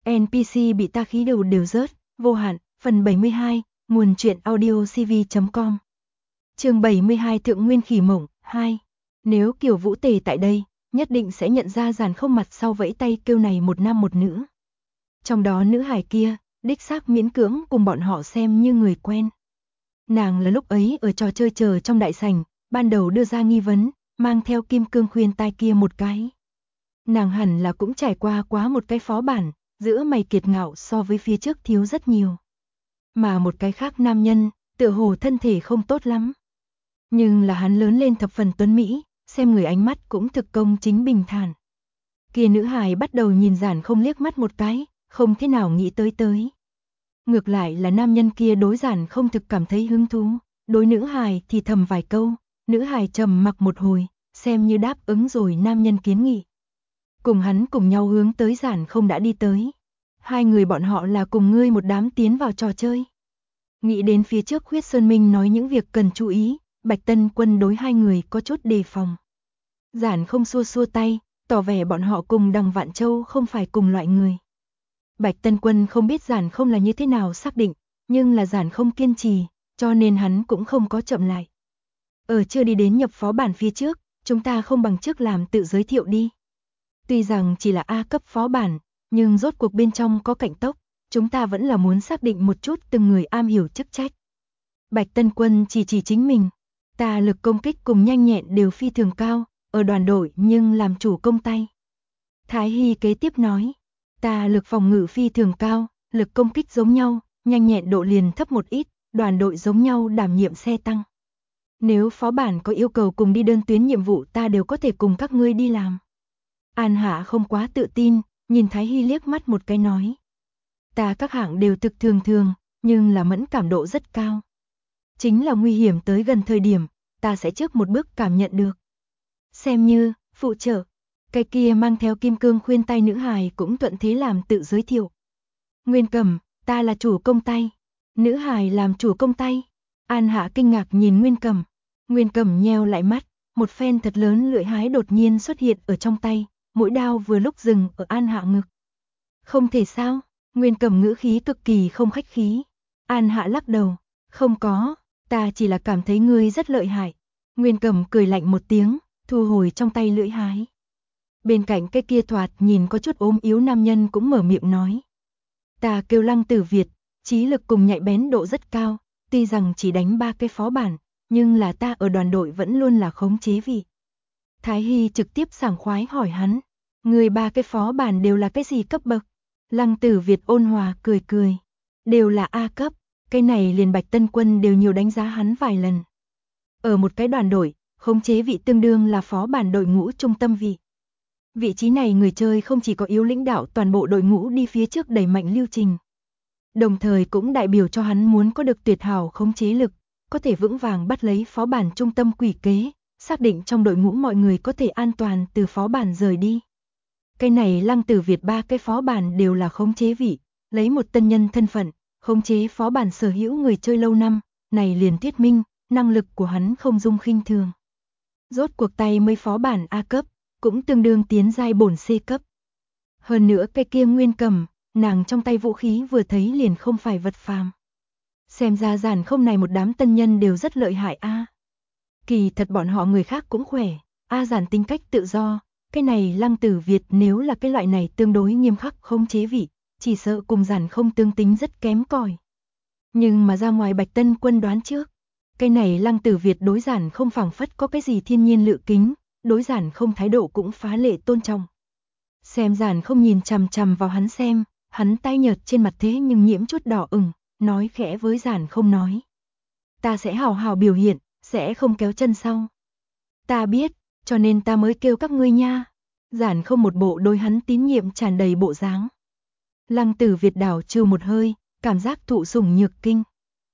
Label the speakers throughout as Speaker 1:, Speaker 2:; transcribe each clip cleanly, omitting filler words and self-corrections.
Speaker 1: NPC bị ta khí đầu đều rớt, vô hạn, phần 72, nguồn truyện audio cv.com. Chương 72 Thượng Nguyên Khỉ Mộng 2. Nếu Kiều Vũ Tề tại đây, nhất định sẽ nhận ra Giản Không mặt sau vẫy tay kêu này một nam một nữ. Trong đó nữ hài kia, đích xác miễn cưỡng cùng bọn họ xem như người quen. Nàng là lúc ấy ở trò chơi chờ trong đại sảnh, ban đầu đưa ra nghi vấn, mang theo kim cương khuyên tai kia một cái. Nàng hẳn là cũng trải qua quá một cái phó bản, giữa mày kiệt ngạo so với phía trước thiếu rất nhiều. Mà một cái khác nam nhân, tựa hồ thân thể không tốt lắm. Nhưng là hắn lớn lên thập phần tuấn Mỹ, xem người ánh mắt cũng thực công chính bình thản. Kia nữ hài bắt đầu nhìn Giản Không liếc mắt một cái, không thế nào nghĩ tới. Ngược lại là nam nhân kia đối Giản Không thực cảm thấy hứng thú, đối nữ hài thì thầm vài câu, nữ hài trầm mặc một hồi, xem như đáp ứng rồi nam nhân kiến nghị. Cùng hắn cùng nhau hướng tới Giản Không đã đi tới. Hai người bọn họ là cùng ngươi một đám tiến vào trò chơi. Nghĩ đến phía trước Khuyết Sơn Minh nói những việc cần chú ý, Bạch Tân Quân đối hai người có chút đề phòng. Giản Không xua xua tay, tỏ vẻ bọn họ cùng Đằng Vạn Châu không phải cùng loại người. Bạch Tân Quân không biết Giản Không là như thế nào xác định, nhưng là Giản Không kiên trì, cho nên hắn cũng không có chậm lại. Chưa đi đến nhập phó bản phía trước, chúng ta không bằng trước làm tự giới thiệu đi. Tuy rằng chỉ là A cấp phó bản, nhưng rốt cuộc bên trong có cảnh tốc, chúng ta vẫn là muốn xác định một chút từng người am hiểu chức trách. Bạch Tân Quân chỉ chính mình, ta lực công kích cùng nhanh nhẹn đều phi thường cao, ở đoàn đội nhưng làm chủ công tay. Thái Hy kế tiếp nói, ta lực phòng ngự phi thường cao, lực công kích giống nhau, nhanh nhẹn độ liền thấp một ít, đoàn đội giống nhau đảm nhiệm xe tăng. Nếu phó bản có yêu cầu cùng đi đơn tuyến nhiệm vụ ta đều có thể cùng các ngươi đi làm. An Hạ không quá tự tin, nhìn Thái Hy liếc mắt một cái nói. Ta các hạng đều thực thường, nhưng là mẫn cảm độ rất cao. Chính là nguy hiểm tới gần thời điểm, ta sẽ trước một bước cảm nhận được. Xem như, phụ trợ, cái kia mang theo kim cương khuyên tay nữ hài cũng thuận thế làm tự giới thiệu. Nguyên Cẩm, ta là chủ công tay. Nữ hài làm chủ công tay. An Hạ kinh ngạc nhìn Nguyên Cẩm. Nguyên Cẩm nheo lại mắt, một phen thật lớn lưỡi hái đột nhiên xuất hiện ở trong tay, mũi đao vừa lúc dừng ở An Hạ ngực. Không thể sao, Nguyên Cẩm ngữ khí cực kỳ không khách khí. An Hạ lắc đầu, không có, ta chỉ là cảm thấy ngươi rất lợi hại. Nguyên Cẩm cười lạnh một tiếng, thu hồi trong tay lưỡi hái. Bên cạnh cái kia thoạt nhìn có chút ốm yếu nam nhân cũng mở miệng nói. Ta kêu Lăng Tử Việt, trí lực cùng nhạy bén độ rất cao, tuy rằng chỉ đánh 3 cái phó bản, nhưng là ta ở đoàn đội vẫn luôn là khống chế vị. Thái Hy trực tiếp sảng khoái hỏi hắn, người 3 cái phó bản đều là cái gì cấp bậc? Lăng Tử Việt ôn hòa cười, đều là A cấp, cái này liền Bạch Tân Quân đều nhiều đánh giá hắn vài lần. Ở một cái đoàn đội, khống chế vị tương đương là phó bản đội ngũ trung tâm vị. Vị trí này người chơi không chỉ có yếu lãnh đạo toàn bộ đội ngũ đi phía trước đẩy mạnh lưu trình. Đồng thời cũng đại biểu cho hắn muốn có được tuyệt hảo khống chế lực, có thể vững vàng bắt lấy phó bản trung tâm quỷ kế, xác định trong đội ngũ mọi người có thể an toàn từ phó bản rời đi. Cái này Lăng Tử Việt 3 cái phó bản đều là khống chế vị, lấy một tân nhân thân phận, khống chế phó bản sở hữu người chơi lâu năm, này liền thuyết minh, năng lực của hắn không dung khinh thường. Rốt cuộc tay mấy phó bản A cấp, cũng tương đương tiến giai bổn C cấp. Hơn nữa cái kia Nguyên Cẩm, nàng trong tay vũ khí vừa thấy liền không phải vật phàm. Xem ra Giản Không này một đám tân nhân đều rất lợi hại a. Kỳ thật bọn họ người khác cũng khỏe, Giản tính cách tự do, cái này Lăng Tử Việt nếu là cái loại này tương đối nghiêm khắc không chế vị, chỉ sợ cùng Giản Không tương tính rất kém cỏi. Nhưng mà ra ngoài Bạch Tân Quân đoán trước, cái này Lăng Tử Việt đối Giản Không phảng phất có cái gì thiên nhiên lự kính, đối Giản Không thái độ cũng phá lệ tôn trọng. Xem Giản Không nhìn chằm chằm vào hắn xem, hắn tay nhợt trên mặt thế nhưng nhiễm chút đỏ ửng, nói khẽ với Giản Không nói. Ta sẽ hào hào biểu hiện, sẽ không kéo chân sau. Ta biết, cho nên ta mới kêu các ngươi nha. Giản Không một bộ đối hắn tín nhiệm tràn đầy bộ dáng. Lăng Tử Việt đảo trừ một hơi, cảm giác thụ sủng nhược kinh.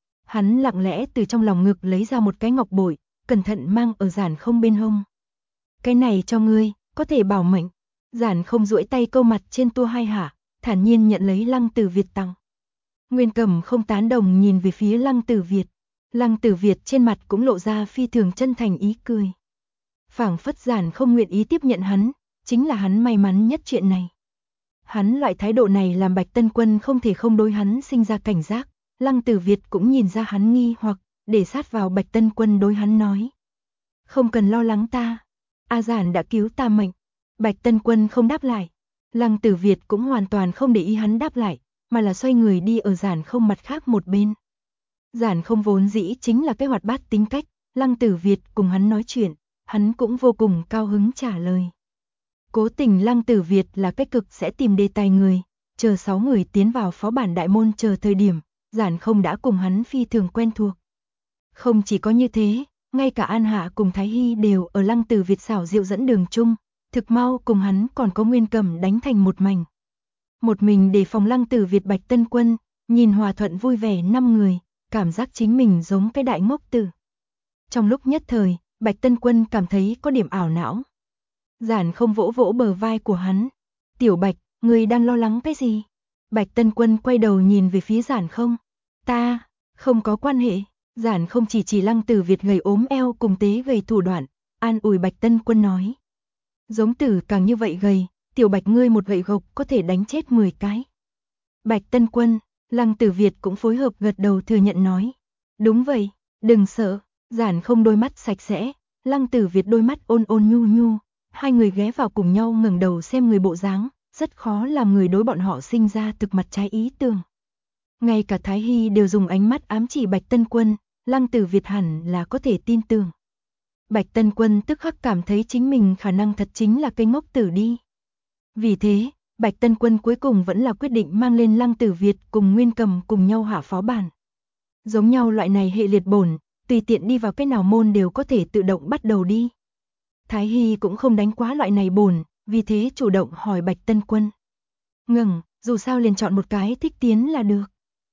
Speaker 1: Hắn lặng lẽ từ trong lòng ngực lấy ra một cái ngọc bội, cẩn thận mang ở Giản Không bên hông. Cái này cho ngươi, có thể bảo mệnh. Giản Không duỗi tay câu mặt trên tua hai hạ, thản nhiên nhận lấy Lăng Tử Việt tặng. Nguyên Cẩm không tán đồng nhìn về phía Lăng Tử Việt. Lăng Tử Việt trên mặt cũng lộ ra phi thường chân thành ý cười. Phảng phất Giản Không nguyện ý tiếp nhận hắn, chính là hắn may mắn nhất chuyện này. Hắn loại thái độ này làm Bạch Tân Quân không thể không đối hắn sinh ra cảnh giác. Lăng Tử Việt cũng nhìn ra hắn nghi hoặc, để sát vào Bạch Tân Quân đối hắn nói. Không cần lo lắng ta, A Giản đã cứu ta mệnh. Bạch Tân Quân không đáp lại. Lăng Tử Việt cũng hoàn toàn không để ý hắn đáp lại, mà là xoay người đi ở Giản Không mặt khác một bên. Giản Không vốn dĩ chính là cái hoạt bát tính cách, Lăng Tử Việt cùng hắn nói chuyện, hắn cũng vô cùng cao hứng trả lời. Cố tình Lăng Tử Việt là cái cực sẽ tìm đề tài người, chờ 6 người tiến vào phó bản đại môn chờ thời điểm, Giản Không đã cùng hắn phi thường quen thuộc. Không chỉ có như thế, ngay cả An Hạ cùng Thái Hy đều ở Lăng Tử Việt xảo diệu dẫn đường chung, thực mau cùng hắn còn có Nguyên Cẩm đánh thành một mảnh. Một mình đề phòng Lăng Tử Việt Bạch Tân Quân, nhìn hòa thuận vui vẻ 5 người, cảm giác chính mình giống cái đại ngốc tử. Trong lúc nhất thời, Bạch Tân Quân cảm thấy có điểm ảo não. Giản Không vỗ vỗ bờ vai của hắn. Tiểu Bạch, ngươi đang lo lắng cái gì? Bạch Tân Quân quay đầu nhìn về phía Giản Không. Ta, không có quan hệ. Giản Không chỉ Lăng Tử Việt gầy ốm eo cùng tế gầy thủ đoạn, an ủi Bạch Tân Quân nói. Giống tử càng như vậy gầy, Tiểu Bạch ngươi một gậy gộc có thể đánh chết 10 cái. Bạch Tân Quân, Lăng Tử Việt cũng phối hợp gật đầu thừa nhận nói. Đúng vậy, đừng sợ. Giản Không đôi mắt sạch sẽ, Lăng Tử Việt đôi mắt ôn ôn nhu nhu, hai người ghé vào cùng nhau ngẩng đầu xem người bộ dáng, rất khó làm người đối bọn họ sinh ra thực mặt trái ý tưởng. Ngay cả Thái Hy đều dùng ánh mắt ám chỉ Bạch Tân Quân, Lăng Tử Việt hẳn là có thể tin tưởng. Bạch Tân Quân tức khắc cảm thấy chính mình khả năng thật chính là cây ngốc tử đi. Vì thế, Bạch Tân Quân cuối cùng vẫn là quyết định mang lên Lăng Tử Việt cùng Nguyên Cầm cùng nhau hạ phó bản. Giống nhau loại này hệ liệt bổn, tùy tiện đi vào cái nào môn đều có thể tự động bắt đầu đi. Thái Hy cũng không đánh quá loại này bổn, vì thế chủ động hỏi Bạch Tân Quân. Ngừng, dù sao liền chọn một cái thích tiến là được.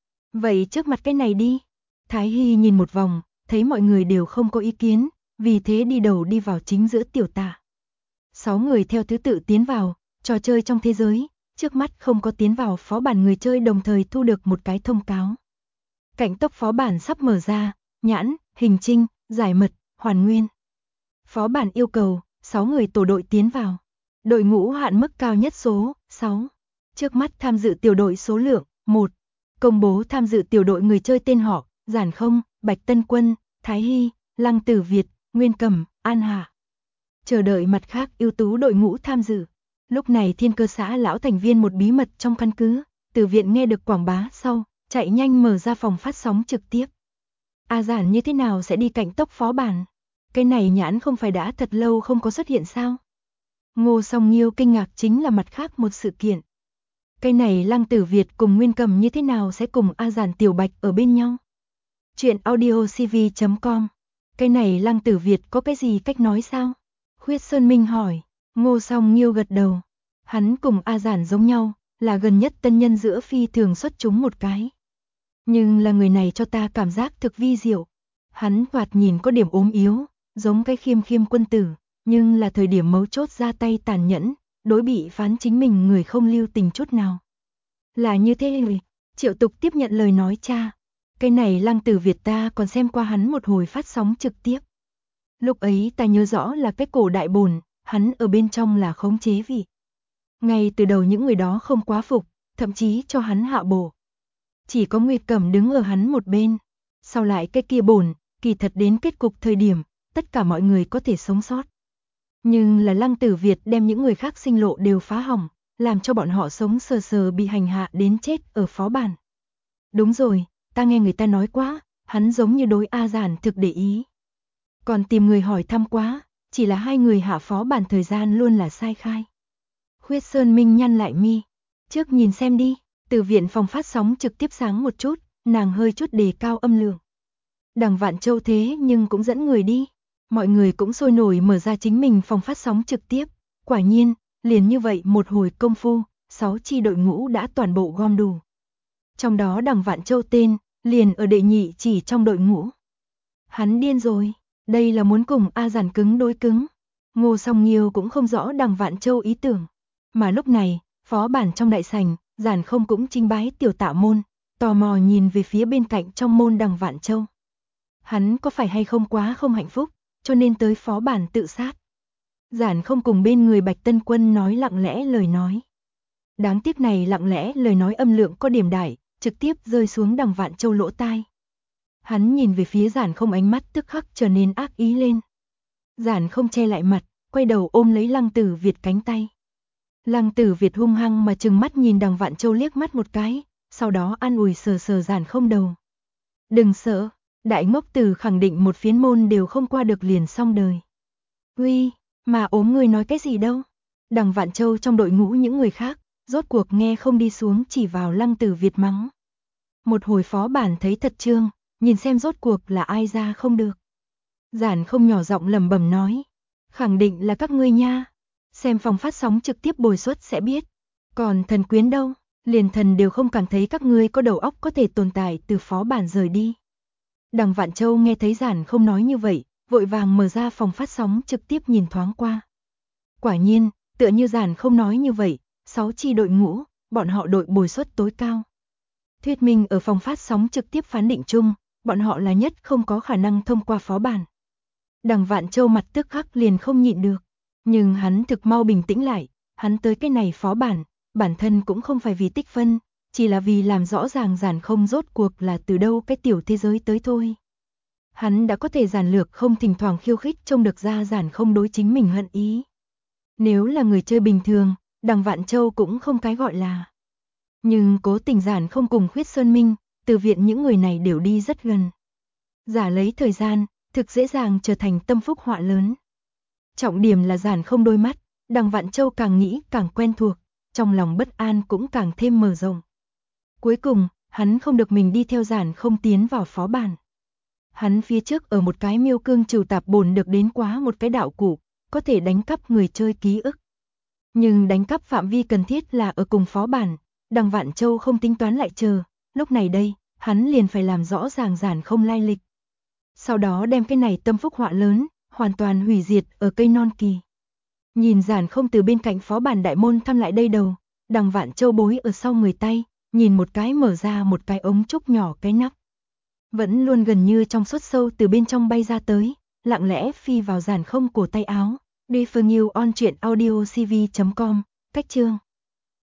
Speaker 1: Vậy trước mặt cái này đi. Thái Hy nhìn một vòng, thấy mọi người đều không có ý kiến, vì thế đi đầu đi vào chính giữa tiểu tả. 6 người theo thứ tự tiến vào, trò chơi trong thế giới, trước mắt không có tiến vào phó bản người chơi đồng thời thu được một cái thông cáo. Cảnh tốc phó bản sắp mở ra, nhãn, hình trinh, giải mật, hoàn nguyên. Phó bản yêu cầu, 6 người tổ đội tiến vào. Đội ngũ hạn mức cao nhất số, 6. Trước mắt tham dự tiểu đội số lượng, 1. Công bố tham dự tiểu đội người chơi tên họ, Giản Không, Bạch Tân Quân, Thái Hy, Lăng Tử Việt, Nguyên Cầm, An Hạ. Chờ đợi mặt khác ưu tú đội ngũ tham dự. Lúc này Thiên Cơ xã lão thành viên một bí mật trong căn cứ, từ viện nghe được quảng bá sau, chạy nhanh mở ra phòng phát sóng trực tiếp. A Giản như thế nào sẽ đi cạnh tốc phó bản? Cái này nhãn không phải đã thật lâu không có xuất hiện sao? Ngô Song Nghiêu kinh ngạc chính là mặt khác một sự kiện. Cái này Lăng Tử Việt cùng Nguyên Cầm như thế nào sẽ cùng A Giản Tiểu Bạch ở bên nhau? Chuyện audiocv.com. Cái này Lăng Tử Việt có cái gì cách nói sao? Khuyết Sơn Minh hỏi. Ngô Song Nghiêu gật đầu. Hắn cùng A Giản giống nhau, là gần nhất tân nhân giữa phi thường xuất chúng một cái. Nhưng là người này cho ta cảm giác thực vi diệu. Hắn thoạt nhìn có điểm ốm yếu, giống cái khiêm khiêm quân tử, nhưng là thời điểm mấu chốt ra tay tàn nhẫn, đối bị phán chính mình người không lưu tình chút nào. Là như thế rồi, Triệu Tục tiếp nhận lời nói cha. Cái này Lăng Tử Việt ta còn xem qua hắn một hồi phát sóng trực tiếp. Lúc ấy ta nhớ rõ là cái cổ đại bồn, hắn ở bên trong là khống chế vị. Ngay từ đầu những người đó không quá phục, thậm chí cho hắn hạ bổ. Chỉ có Nguyệt Cẩm đứng ở hắn một bên. Sau lại cái kia bổn, kỳ thật đến kết cục thời điểm, tất cả mọi người có thể sống sót. Nhưng là Lăng Tử Việt đem những người khác sinh lộ đều phá hỏng, làm cho bọn họ sống sờ sờ bị hành hạ đến chết ở phó bản. Đúng rồi, ta nghe người ta nói quá, hắn giống như đối A Giản thực để ý. Còn tìm người hỏi thăm quá, chỉ là 2 người hạ phó bản thời gian luôn là sai khai. Khuyết Sơn Minh nhăn lại mi. Trước nhìn xem đi, từ viện phòng phát sóng trực tiếp sáng một chút, nàng hơi chút đề cao âm lượng. Đằng Vạn Châu thế nhưng cũng dẫn người đi. Mọi người cũng sôi nổi mở ra chính mình phòng phát sóng trực tiếp. Quả nhiên, liền như vậy một hồi công phu, 6 chi đội ngũ đã toàn bộ gom đủ. Trong đó Đằng Vạn Châu tên, liền ở đệ nhị chỉ trong đội ngũ. Hắn điên rồi, đây là muốn cùng A Giản cứng đối cứng. Ngô Song Nghiêu cũng không rõ Đằng Vạn Châu ý tưởng. Mà lúc này, phó bản trong đại sảnh, Giản Không cũng chinh bái tiểu tạ môn, tò mò nhìn về phía bên cạnh trong môn Đằng Vạn Châu. Hắn có phải hay không quá không hạnh phúc, cho nên tới phó bản tự sát. Giản Không cùng bên người Bạch Tân Quân nói lặng lẽ lời nói. Đáng tiếc này lặng lẽ lời nói âm lượng có điểm đại, trực tiếp rơi xuống Đằng Vạn Châu lỗ tai. Hắn nhìn về phía Giản Không, ánh mắt tức khắc trở nên ác ý lên. Giản Không che lại mặt, quay đầu ôm lấy Lăng Tử Việt cánh tay. Lăng Tử Việt hung hăng mà trừng mắt nhìn Đằng Vạn Châu liếc mắt một cái, sau đó an ủi sờ sờ Giản Không đầu. Đừng sợ, đại ngốc tử khẳng định một phiến môn đều không qua được liền xong đời. Uy, mà ốm người nói cái gì đâu. Đằng Vạn Châu trong đội ngũ những người khác, rốt cuộc nghe không đi xuống chỉ vào Lăng Tử Việt mắng. Một hồi phó bản thấy thật trương, nhìn xem rốt cuộc là ai ra không được. Giản Không nhỏ giọng lẩm bẩm nói, khẳng định là các ngươi nha. Xem phòng phát sóng trực tiếp bồi suất sẽ biết. Còn thần quyến đâu, liền thần đều không cảm thấy các ngươi có đầu óc có thể tồn tại từ phó bản rời đi. Đằng Vạn Châu nghe thấy Giản Không nói như vậy, vội vàng mở ra phòng phát sóng trực tiếp nhìn thoáng qua. Quả nhiên, tựa như Giản Không nói như vậy, 6 chi đội ngũ, bọn họ đội bồi suất tối cao. Thuyết minh ở phòng phát sóng trực tiếp phán định chung, bọn họ là nhất không có khả năng thông qua phó bản. Đằng Vạn Châu mặt tức khắc liền không nhịn được, nhưng hắn thực mau bình tĩnh lại, hắn tới cái này phó bản, bản thân cũng không phải vì tích phân, chỉ là vì làm rõ ràng Giản Không rốt cuộc là từ đâu cái tiểu thế giới tới thôi. Hắn đã có thể giản lược không thỉnh thoảng khiêu khích trông được ra Giản Không đối chính mình hận ý. Nếu là người chơi bình thường, Đằng Vạn Châu cũng không cái gọi là. Nhưng cố tình Giản Không cùng Khuyết Sơn Minh, Từ Viện những người này đều đi rất gần. Giả lấy thời gian, thực dễ dàng trở thành tâm phúc họa lớn. Trọng điểm là Giản Không đôi mắt, Đằng Vạn Châu càng nghĩ càng quen thuộc, trong lòng bất an cũng càng thêm mở rộng. Cuối cùng, hắn không được mình đi theo Giản Không tiến vào phó bản. Hắn phía trước ở một cái miêu cương trừ tạp bổn được đến quá một cái đạo cụ, có thể đánh cắp người chơi ký ức. Nhưng đánh cắp phạm vi cần thiết là ở cùng phó bản, Đằng Vạn Châu không tính toán lại chờ, lúc này đây, hắn liền phải làm rõ ràng Giản Không lai lịch. Sau đó đem cái này tâm phúc họa lớn, hoàn toàn hủy diệt ở cây non kỳ. Nhìn Giản Không từ bên cạnh phó bản đại môn thăm lại đây đầu, Đằng Vạn Châu bối ở sau người tay, nhìn một cái mở ra một cái ống trúc nhỏ cái nắp. Vẫn luôn gần như trong suốt sâu từ bên trong bay ra tới, lặng lẽ phi vào Giản Không cổ tay áo. Đi Phương Yêu on truyện audio cv.com, cách chương.